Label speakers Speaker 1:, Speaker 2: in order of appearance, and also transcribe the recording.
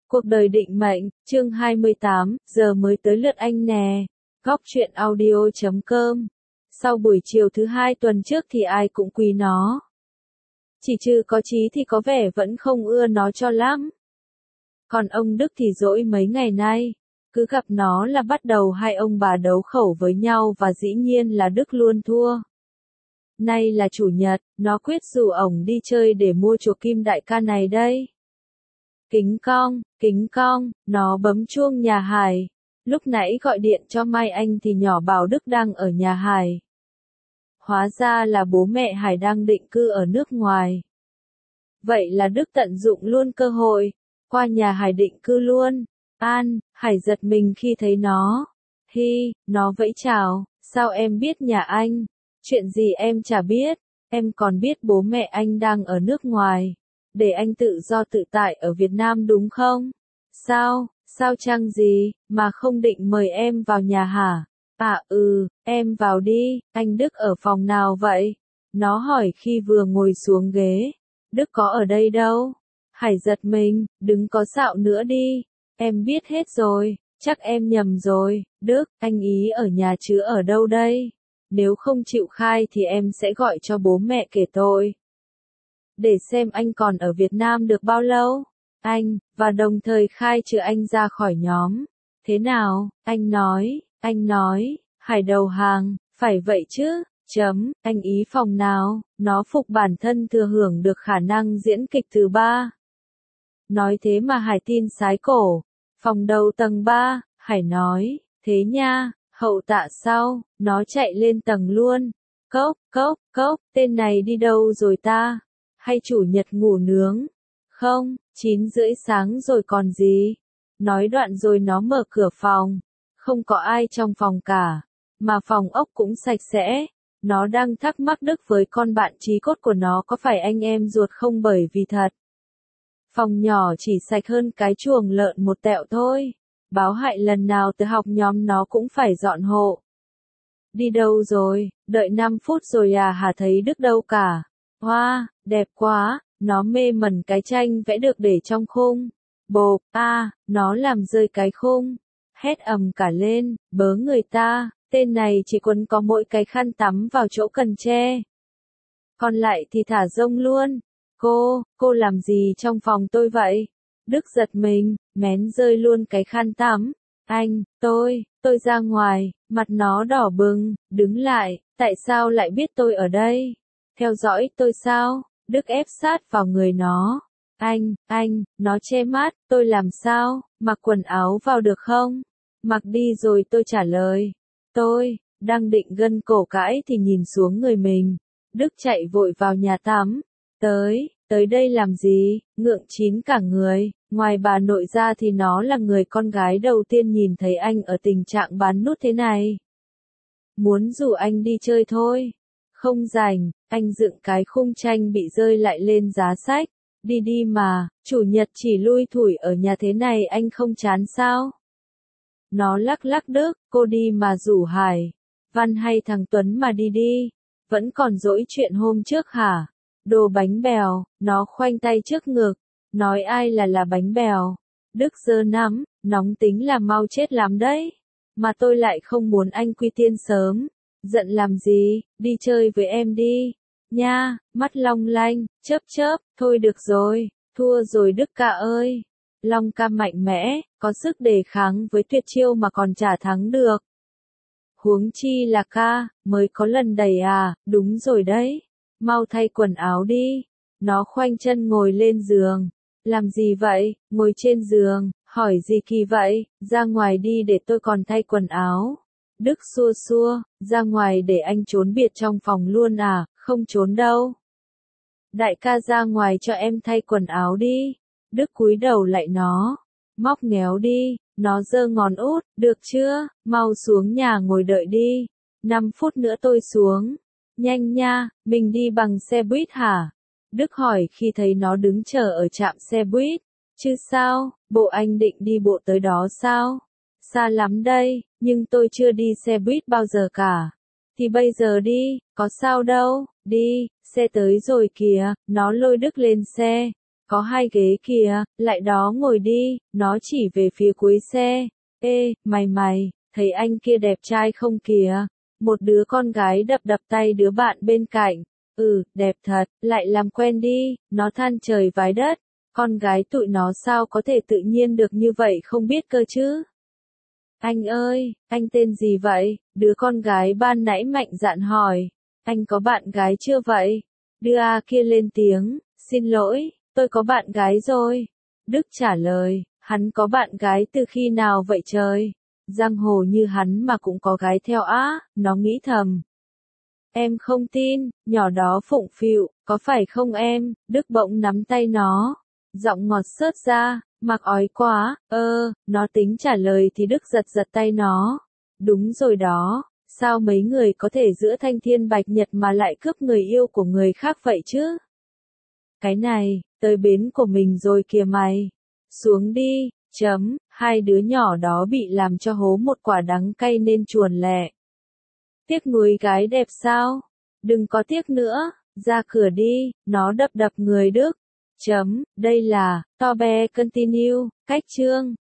Speaker 1: Cuộc đời định mệnh, chương 28, giờ mới tới lượt anh nè. Góc truyện audio.com. Sau buổi chiều thứ hai tuần trước thì ai cũng quý nó. Chỉ trừ có Chí thì có vẻ vẫn không ưa nó cho lắm. Còn ông Đức thì dỗi mấy ngày nay. Cứ gặp nó là bắt đầu hai ông bà đấu khẩu với nhau và dĩ nhiên là Đức luôn thua. Nay là chủ nhật, nó quyết rủ ổng đi chơi để mua chuộc Kim đại ca này đây. Kính cong, nó bấm chuông nhà Hải. Lúc nãy gọi điện cho Mai Anh thì nhỏ bảo Đức đang ở nhà Hải. Hóa ra là bố mẹ Hải đang định cư ở nước ngoài. Vậy là Đức tận dụng luôn cơ hội, qua nhà Hải định cư luôn. Hải giật mình khi thấy nó. Nó vẫy chào, sao em biết nhà anh? Chuyện gì em chả biết, em còn biết bố mẹ anh đang ở nước ngoài. Để anh tự do tự tại ở Việt Nam đúng không? Sao chăng gì, mà không định mời em vào nhà hả? Em vào đi, anh Đức ở phòng nào vậy? Nó hỏi khi vừa ngồi xuống ghế. Đức có ở đây đâu? Hải giật mình, đừng có xạo nữa đi. Em biết hết rồi, chắc em nhầm rồi. Đức, anh ý ở nhà chứ ở đâu đây? Nếu không chịu khai thì em sẽ gọi cho bố mẹ kể tội. Để xem anh còn ở Việt Nam được bao lâu. Và đồng thời khai trừ anh ra khỏi nhóm. Thế nào, anh nói, Hải đầu hàng, phải vậy chứ, anh ý phòng nào, nó phục bản thân thừa hưởng được khả năng diễn kịch thứ ba. Nói thế mà Hải tin sái cổ, phòng đầu tầng 3, Hải nói, thế nha, hậu tạ sau, nó chạy lên tầng luôn. Cốc, tên này đi đâu rồi ta? Hay chủ nhật ngủ nướng? Không, 9:30 sáng rồi còn gì. Nói đoạn rồi nó mở cửa phòng. Không có ai trong phòng cả. Mà phòng ốc cũng sạch sẽ. Nó đang thắc mắc Đức với con bạn chí cốt của nó có phải anh em ruột không bởi vì thật. Phòng nhỏ chỉ sạch hơn cái chuồng lợn một tẹo thôi. Báo Hại lần nào từ học nhóm nó cũng phải dọn hộ. Đi đâu rồi, đợi 5 phút rồi à hả thấy Đức đâu cả. Hoa, đẹp quá, nó mê mẩn cái tranh vẽ được để trong khung. Bộp, nó làm rơi cái khung. Hét ầm cả lên, bớ người ta, tên này chỉ quấn có mỗi cái khăn tắm vào chỗ cần che. Còn lại thì thả rông luôn. Cô làm gì trong phòng tôi vậy? Đức giật mình, mén rơi luôn cái khăn tắm. Tôi ra ngoài, mặt nó đỏ bừng, đứng lại, tại sao lại biết tôi ở đây? Theo dõi tôi sao? Đức ép sát vào người nó. Nó che mắt, tôi làm sao, mặc quần áo vào được không? Mặc đi rồi tôi trả lời. Tôi, đang định gân cổ cãi thì nhìn xuống người mình. Đức chạy vội vào nhà tắm. Tới đây làm gì, ngượng chín cả người, ngoài bà nội ra thì nó là người con gái đầu tiên nhìn thấy anh ở tình trạng bán nút thế này. Muốn rủ anh đi chơi thôi. Không rảnh, anh dựng cái khung tranh bị rơi lại lên giá sách. Đi mà, chủ nhật chỉ lui thủi ở nhà thế này anh không chán sao? Nó lắc Đức, cô đi mà rủ Hải. Văn hay thằng Tuấn mà đi. Vẫn còn dỗi chuyện hôm trước hả? Đồ bánh bèo, nó khoanh tay trước ngực. Nói ai là bánh bèo. Đức giơ nắm, nóng tính là mau chết lắm đấy. Mà tôi lại không muốn anh quy tiên sớm. Giận làm gì, đi chơi với em đi. Nha, mắt long lanh, chớp, thôi được rồi, thua rồi Đức ca ơi. Long ca mạnh mẽ, có sức đề kháng với tuyệt chiêu mà còn chả thắng được. Huống chi là ca, mới có lần đầy à, đúng rồi đấy. Mau thay quần áo đi. Nó khoanh chân ngồi lên giường. Làm gì vậy, ngồi trên giường, hỏi gì kỳ vậy, ra ngoài đi để tôi còn thay quần áo. Đức xua, ra ngoài để anh trốn biệt trong phòng luôn à, không trốn đâu. Đại ca ra ngoài cho em thay quần áo đi. Đức cúi đầu lại nó, móc ngéo đi, nó giơ ngón út, được chưa, mau xuống nhà ngồi đợi đi. 5 phút nữa tôi xuống. Nhanh nha, mình đi bằng xe buýt hả? Đức hỏi khi thấy nó đứng chờ ở trạm xe buýt. Chứ sao, bộ anh định đi bộ tới đó sao? Xa lắm đây, nhưng tôi chưa đi xe buýt bao giờ cả. Thì bây giờ đi, có sao đâu, đi, xe tới rồi kìa, nó lôi Đức lên xe. có 2 ghế kìa, lại đó ngồi đi, nó chỉ về phía cuối xe. Ê, mày, thấy anh kia đẹp trai không kìa? Một đứa con gái đập đập tay đứa bạn bên cạnh. Ừ, đẹp thật, lại làm quen đi, nó than trời vái đất. Con gái tụi nó sao có thể tự nhiên được như vậy không biết cơ chứ? Anh ơi, anh tên gì vậy? Đứa con gái ban nãy mạnh dạn hỏi. Anh có bạn gái chưa vậy? Đứa A kia lên tiếng, xin lỗi, tôi có bạn gái rồi. Đức trả lời, hắn có bạn gái từ khi nào vậy trời? Giang hồ như hắn mà cũng có gái theo á, nó nghĩ thầm. Em không tin, nhỏ đó phụng phịu, có phải không em? Đức bỗng nắm tay nó, giọng ngọt xớt ra, mặc ói quá, nó tính trả lời thì Đức giật giật tay nó. Đúng rồi đó, sao mấy người có thể giữa thanh thiên bạch nhật mà lại cướp người yêu của người khác vậy chứ? Cái này, tới bến của mình rồi kìa mày. Xuống đi, chấm, 2 đứa nhỏ đó bị làm cho hố một quả đắng cay nên chuồn lẹ. Tiếc nuối gái đẹp sao? Đừng có tiếc nữa, ra cửa đi, nó đập đập người Đức. Chấm, đây là, to be continue, cách chương.